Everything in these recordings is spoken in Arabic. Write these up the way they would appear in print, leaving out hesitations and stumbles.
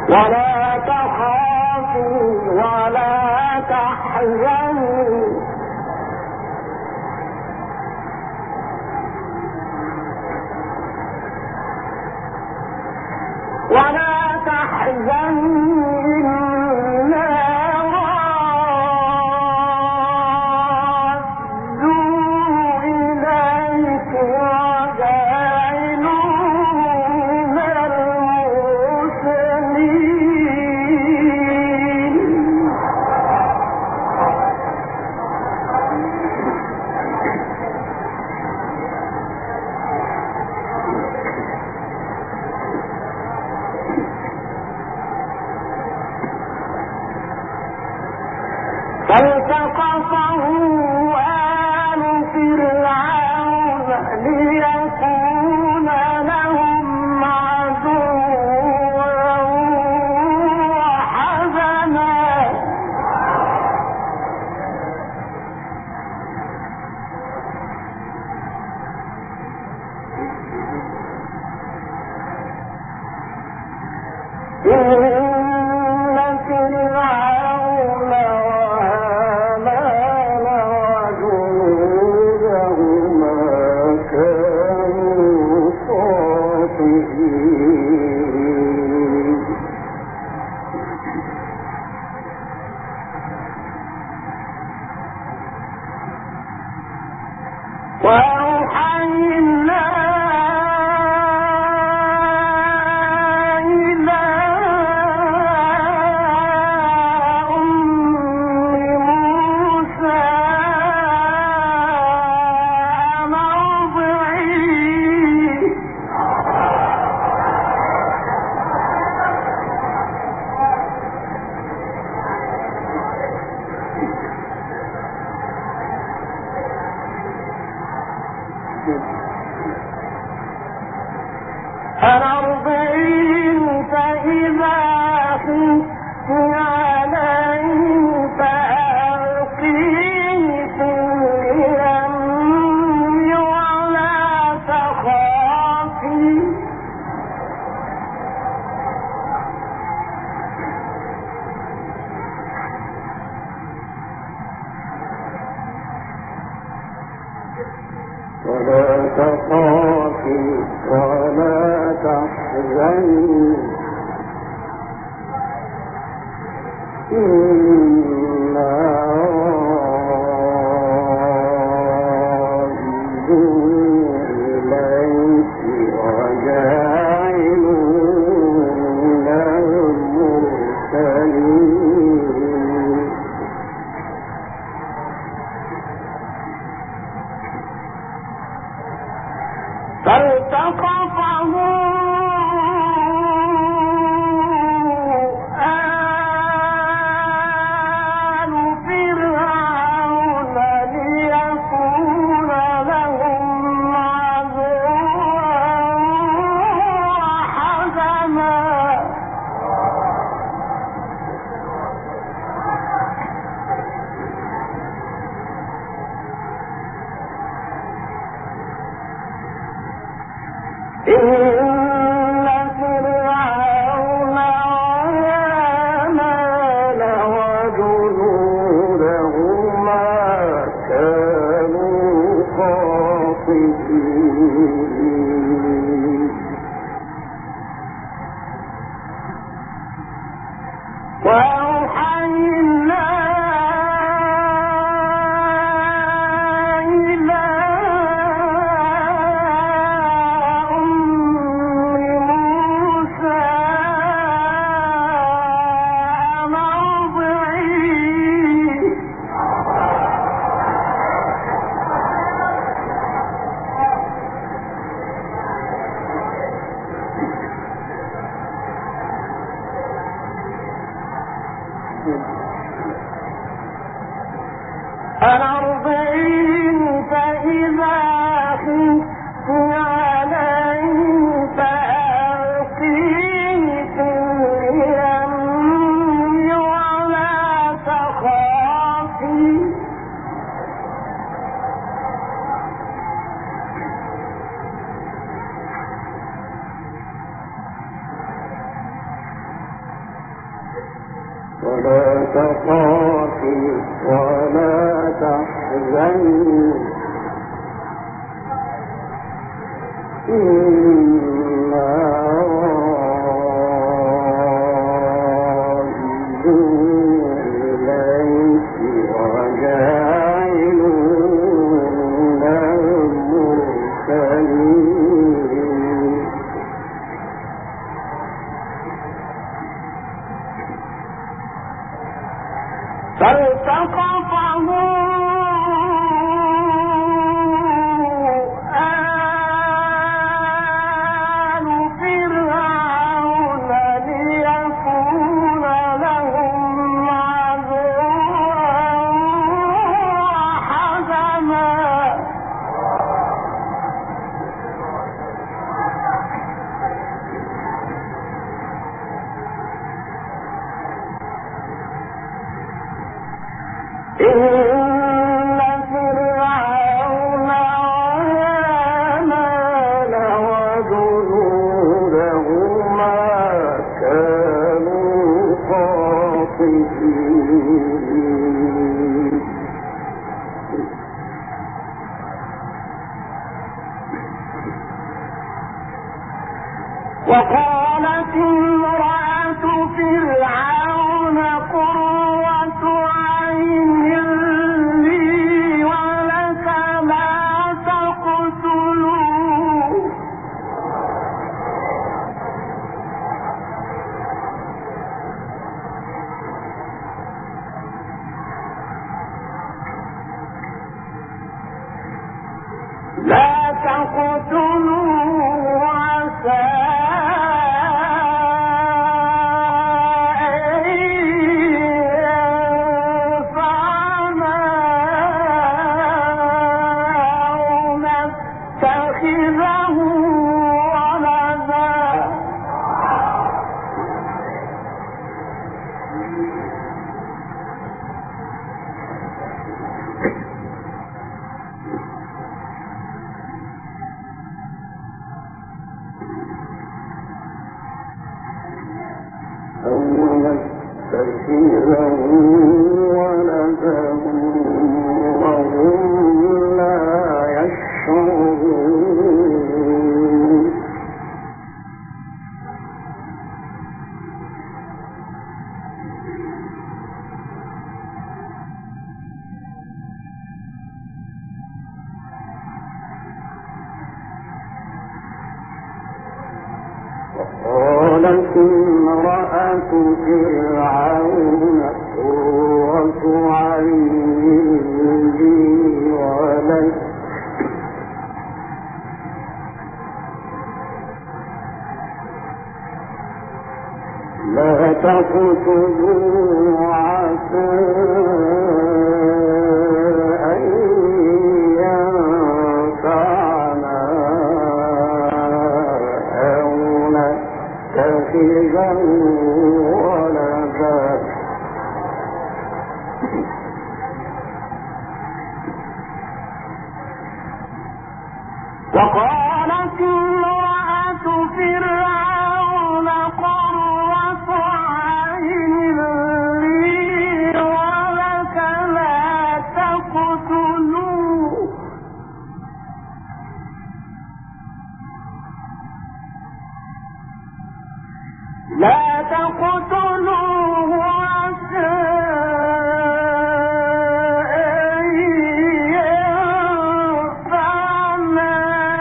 ولا تخافي ولا تحزني فالتقطه آل فرعون ليكون لهم عدوا وحزنا وأوحينا إلى أم موسى أن أرضعيه فإذا خفت عليه فألقيه في اليم ولا تخافي ولا تحزني إنا رادوه إليك وجاعلوه من المرسلين فالتقطه إن فرعون وهامان وجنودهما كانوا خاطئين وأوحينا ولا تخافي ولا تحزني إنا رادون إليك وجاعلون المرسلين فالتقطه آل فرعون ليكون لهم عدوا وحزنا إن فرعون وهامان وجنودهما كانوا خاطئين وقالت امرأة فرعون قرة عين لي ولك لا تقتلوه عسى وهم لا يشعرون وقالت امرأة فرعون قرة عين لي ولك لا تقتلوا عسى أن ينفعنا أو نتخذه ولدا وقالت امرأة فرعون قرة عين لي ولك لا تقتلوه عسى أن ينفعنا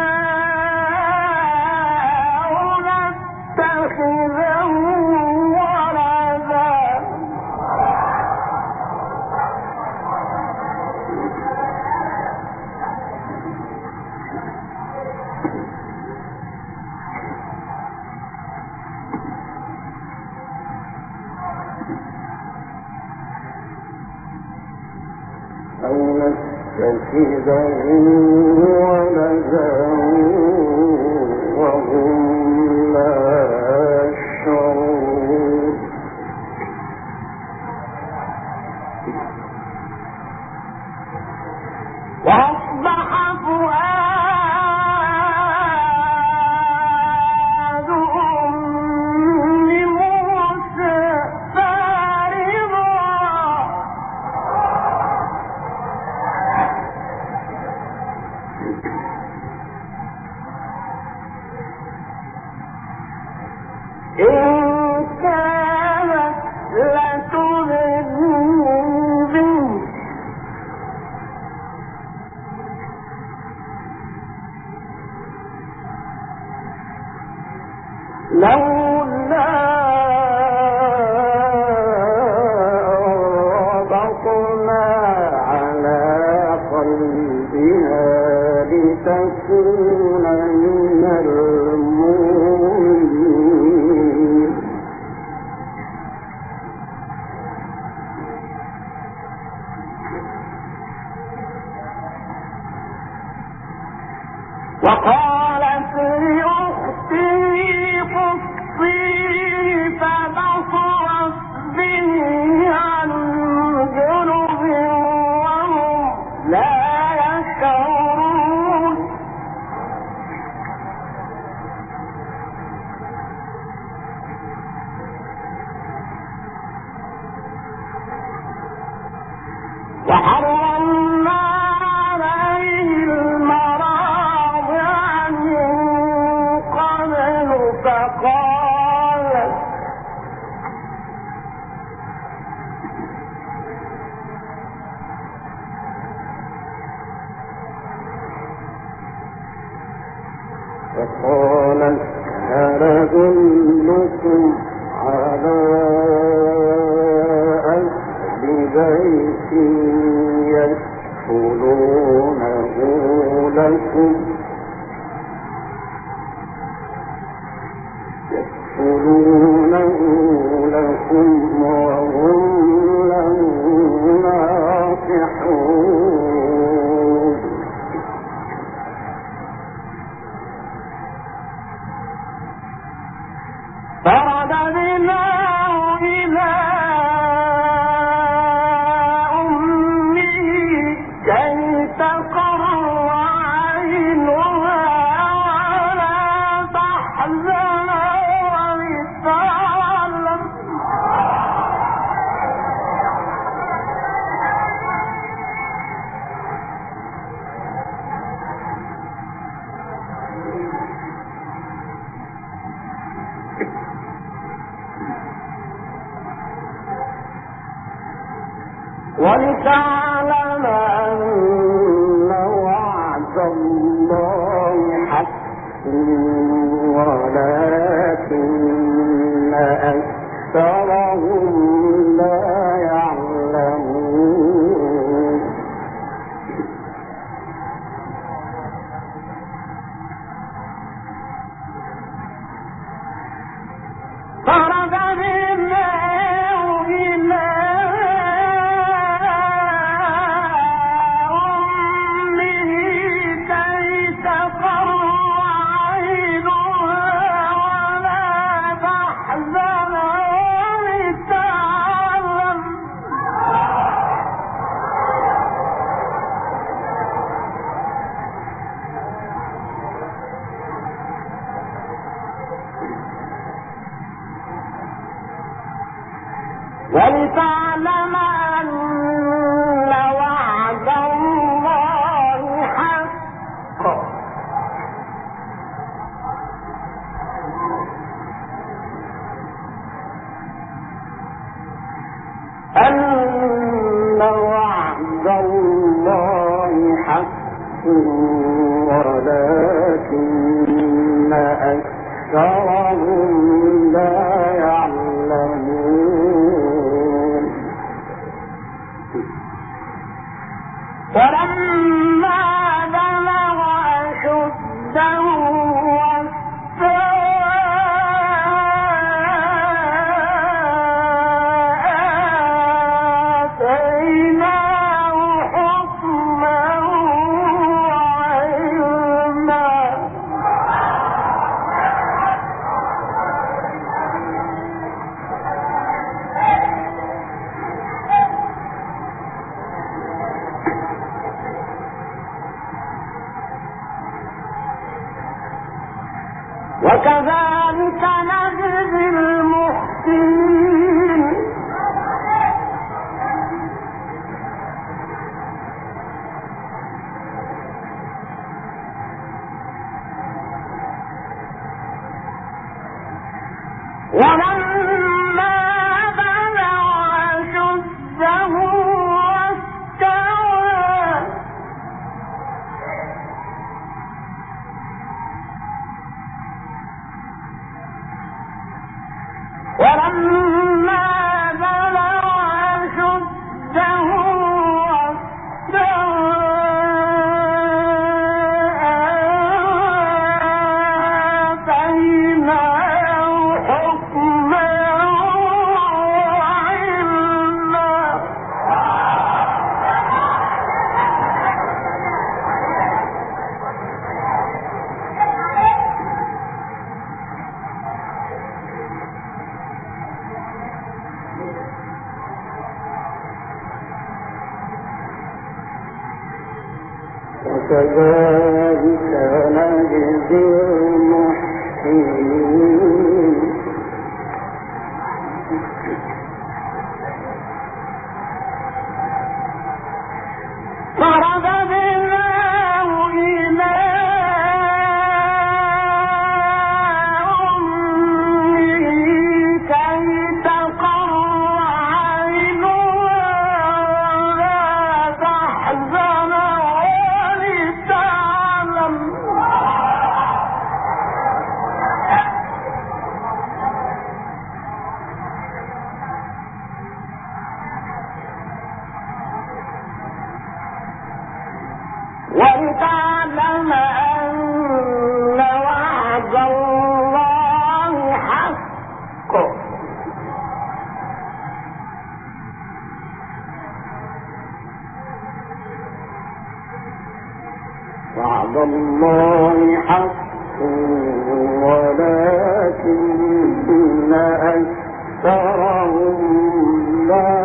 أو نتخذه ولدا أو نتخذه ولدا وهم لا يشعرون وأصبح فؤاد أم موسى فارغا إن كانت لتذهب به لولا ربطنا على قلبها لتكون من المؤمنين وقالت لأخته قصيه فبصرت به عن جنب وهم لا يشعرون وحرمنا عليه المراضع من قبل فقالت هل أدلكم على أهل بيت يكفلونه لكم وهم له ناصحون فرددناه إلى أمه كي تقر عينها ولا تحزن ولتعلم أن وعد الله حق ولكن أكثرهم لا يعلمون ولتعلم أن وعد الله حق ولكن أكثرهم لا يعلمون ولما بلغ أشده وكذلك نجزي المحسنين وكذلك نجزي المحسنين فرددناه إلى أمه كي تقر عينها ولا تحزن ولتعلم أن وعد الله حق وعد الله حق ولكن أكثرهم لا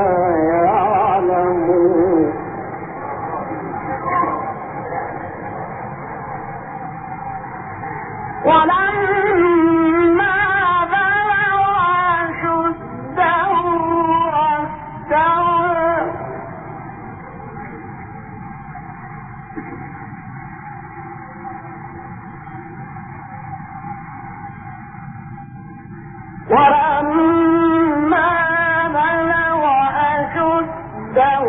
يعلمون ولما بلغ أشده واستوى ولما بلغ أشده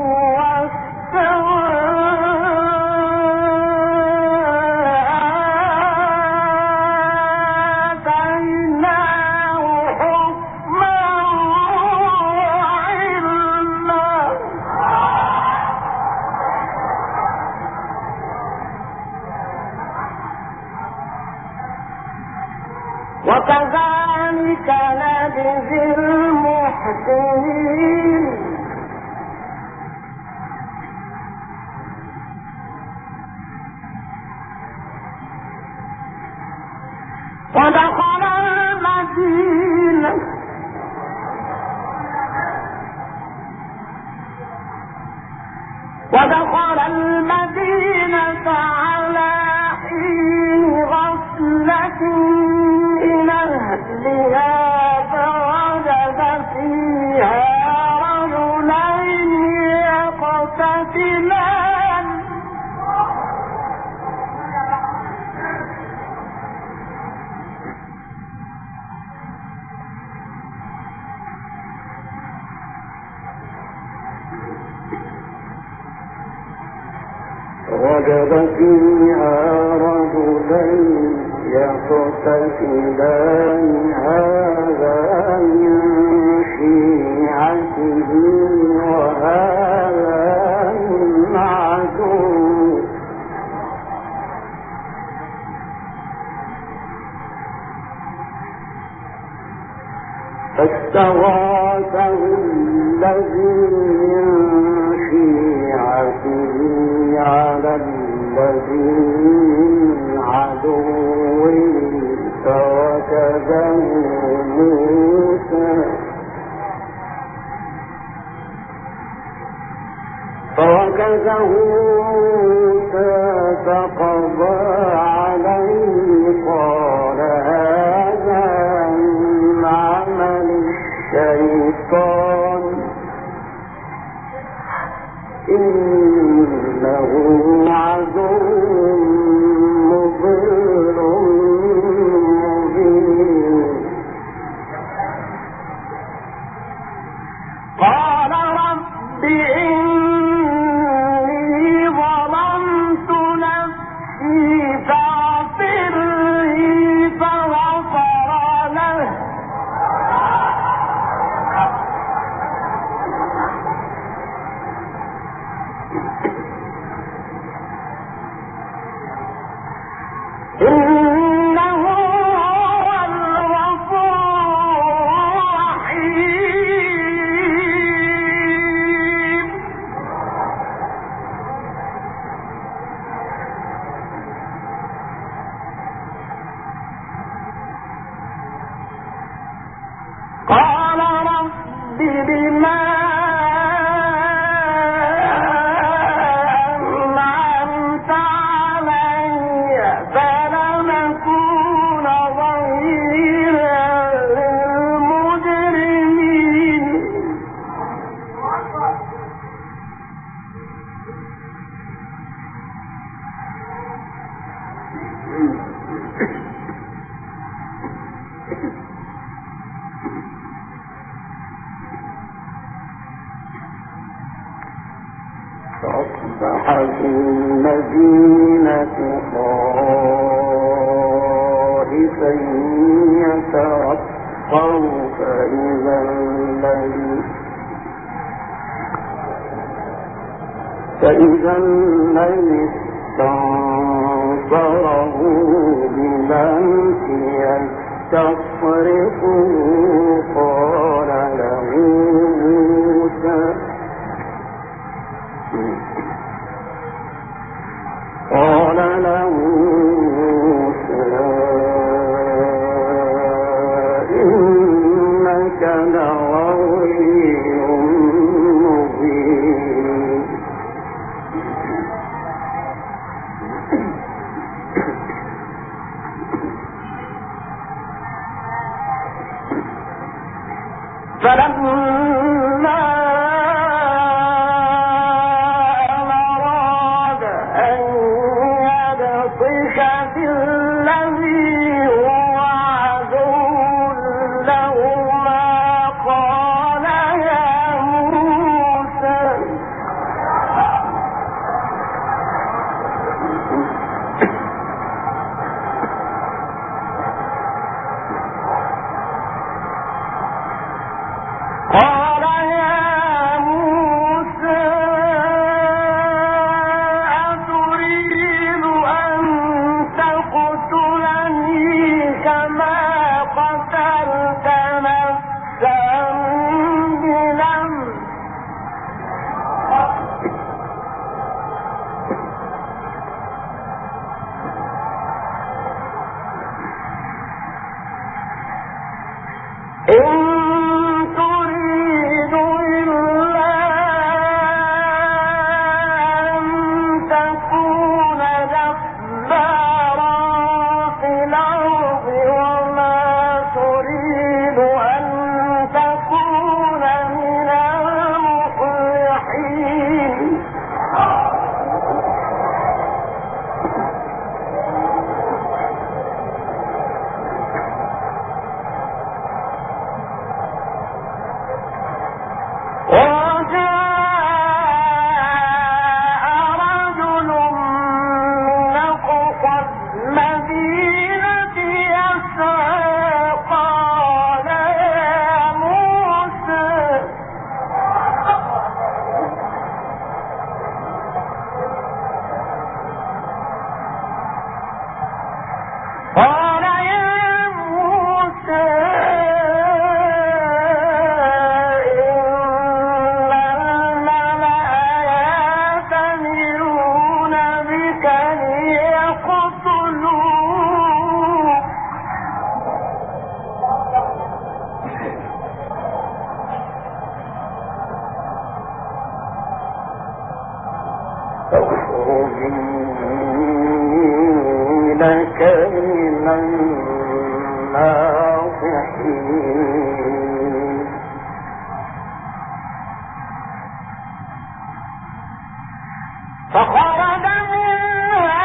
وكذلك نجزي المحسنين ودخل المدينة على حين غفلة من أهلها فوجد فيها رجلين يقتتلان وجد فيها رجلين يقتتلان هذا من شيعته وهذا من عدوه فاستغاثه الذي من شيعته على الذي من عدوه فوكزه موسى فقضى عليه قال هذا من عمل الشيطان إنه عدو مضل مبين قال رب إني ظلمت نفسي فاغفر لي فغفر له إنه هو الغفور الرحيم قال رب بما أنعمت فأصبح في المدينة خائفا يترقب فإذا الذي استنصره بالأمس يستصرخه قال له موسى إنك لغوي مبين فلما أراد أن يبطش بالذي هو عدو لهما قال يا موسى أتريد أن تقتلني كما قتلت نفسا بنفس لك من الناصحين فخرج منها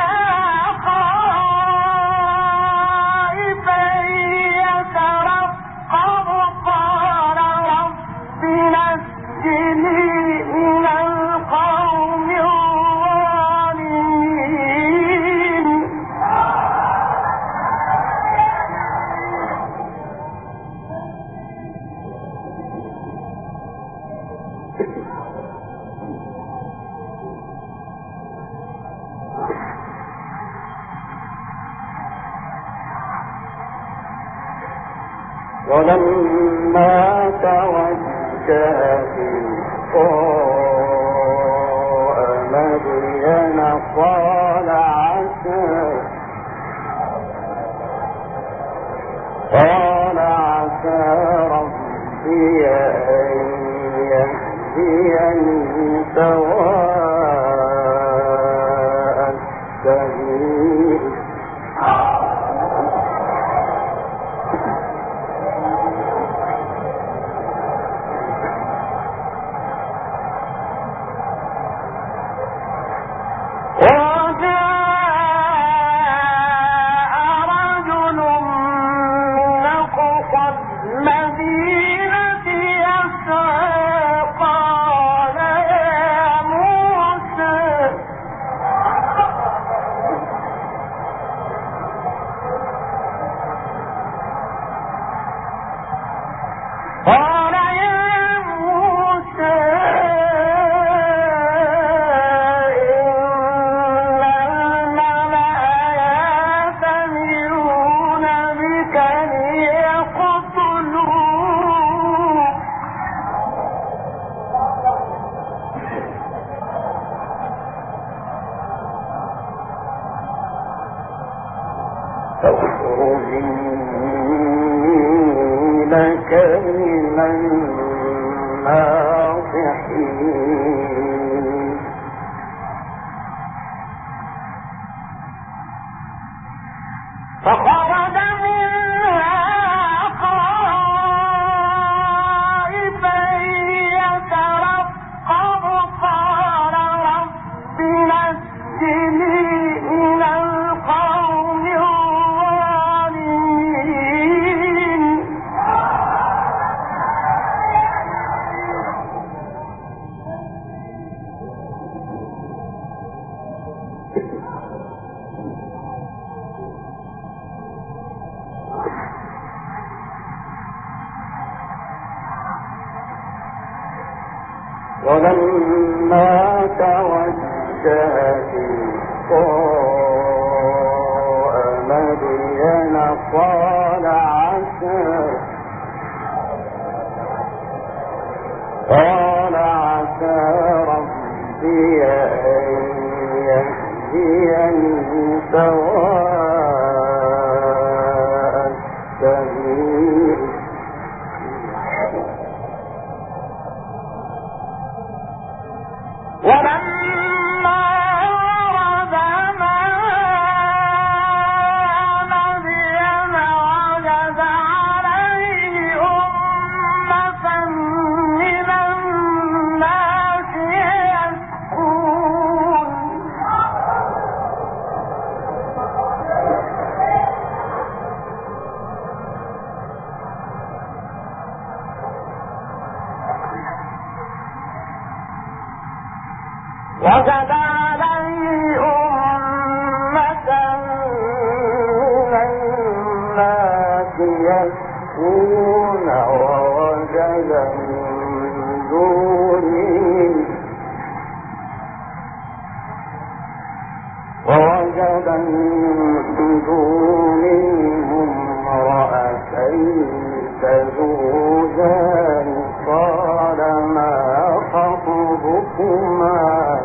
خائفا يترقب قال رب نجني من القوم الظالمين ولما توجه تلقاء مدين قال عسى ربي أن يهديني سواء السبيل فاخرج لك من الناصحين فخرج منها خائفا يترقب قال رب نجني من القوم الظالمين ولما توجه تلقاء مدين قال عسى ربي أن يهديني سواء السبيل ولما ورد ماء مدين وجد عليه أمة من الناس يسقون وجد عليه أمة من الناس يسقون ووجد من دونهم امرأتين تذودان قال ما خطبكما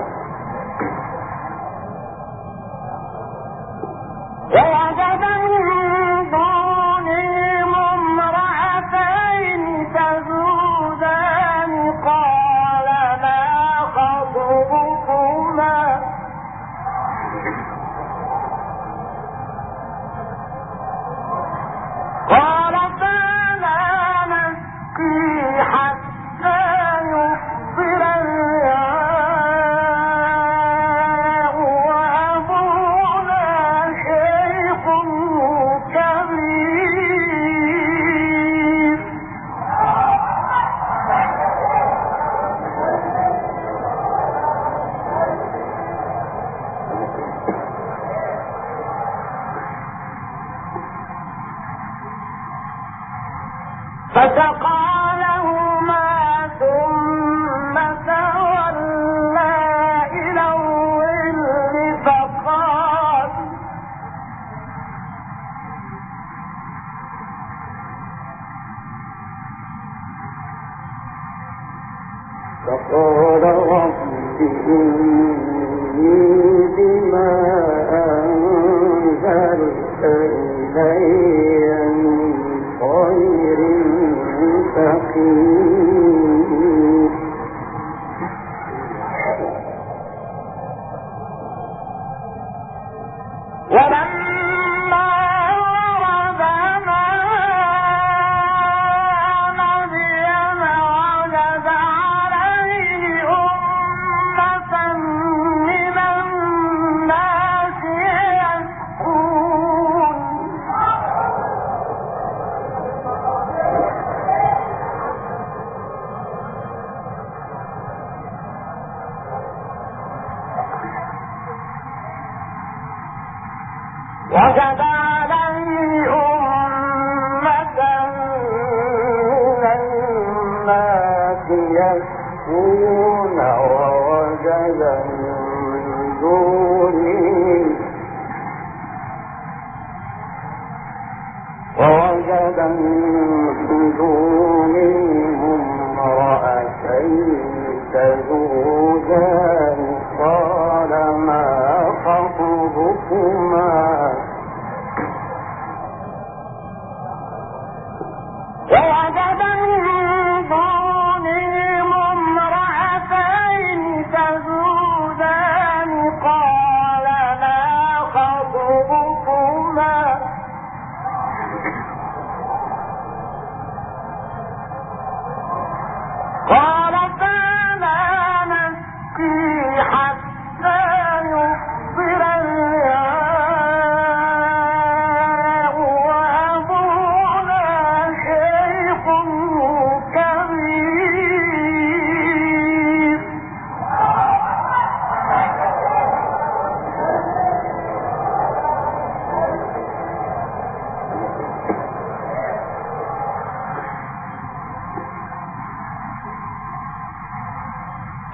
ووجد من دونهم امرأتين تذودان قال ما خطبكما قالتا لا نسقي حتى يصدر الرعاء وأبونا شيخ كبير فسقى لهما ثم تولى إلى الظل فقال رب إني بما أنزلت إلي من خير فقير ولما ورد ماء مدين وجد عليه أمة من الناس يسقون وجد عليه أمة من الناس يسقون ووجد من دونهم امرأتين تذودان قال ما خطبكما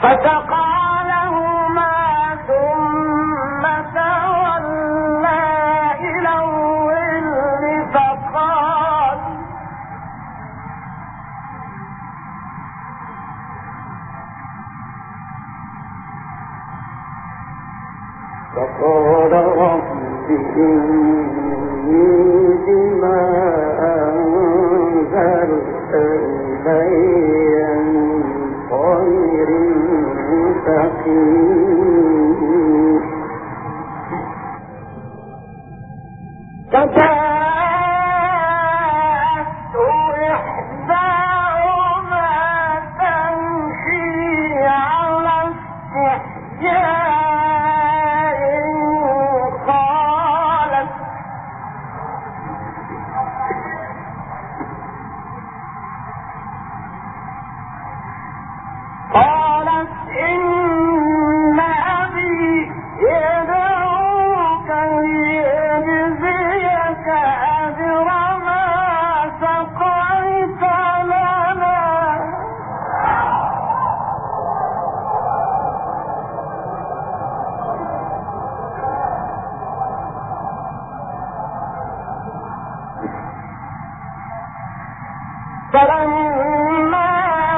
فسقى لهما ثم تولى إلى الظل فقال رب إني بما أنزلت إلي من خير فقير فجاءته إحداهما تمشي على استحياء قالت إن أبي يدعوك ليجزيك أجر ما سقيت لنا فلما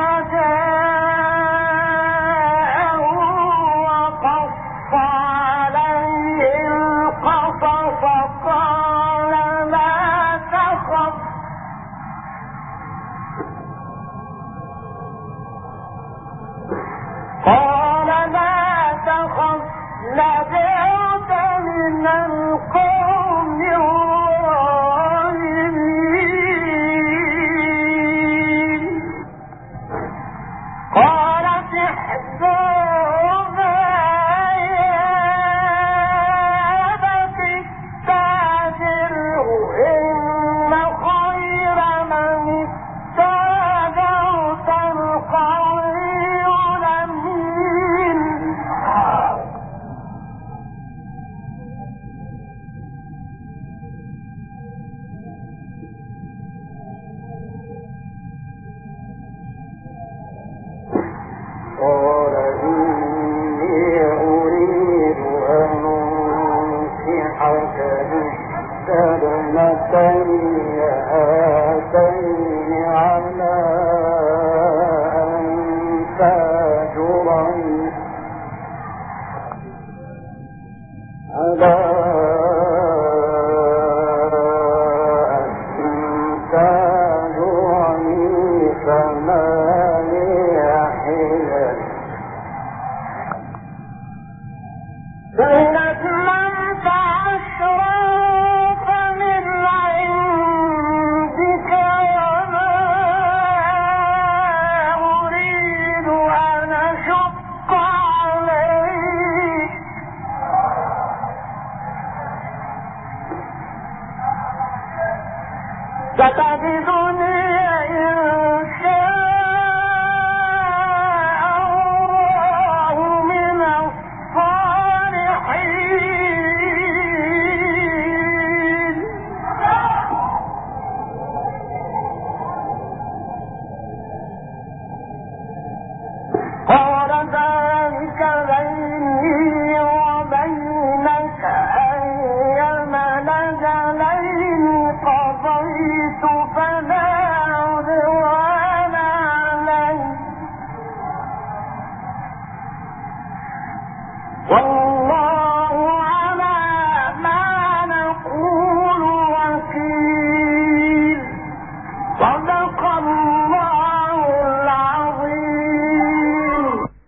جاءه وقص عليه القصص قال لا تخف نجوت من القوم الظالمين قالت احذرهما يا أبت استأجره إن خير من استأجرت القوي الأمين قال إني أريد أن أنكحك إحدى ابنتي هاتين على أن تأجرني فإن أتممت عشرا فمن عندك وما أريد أن أشق عليك ستجد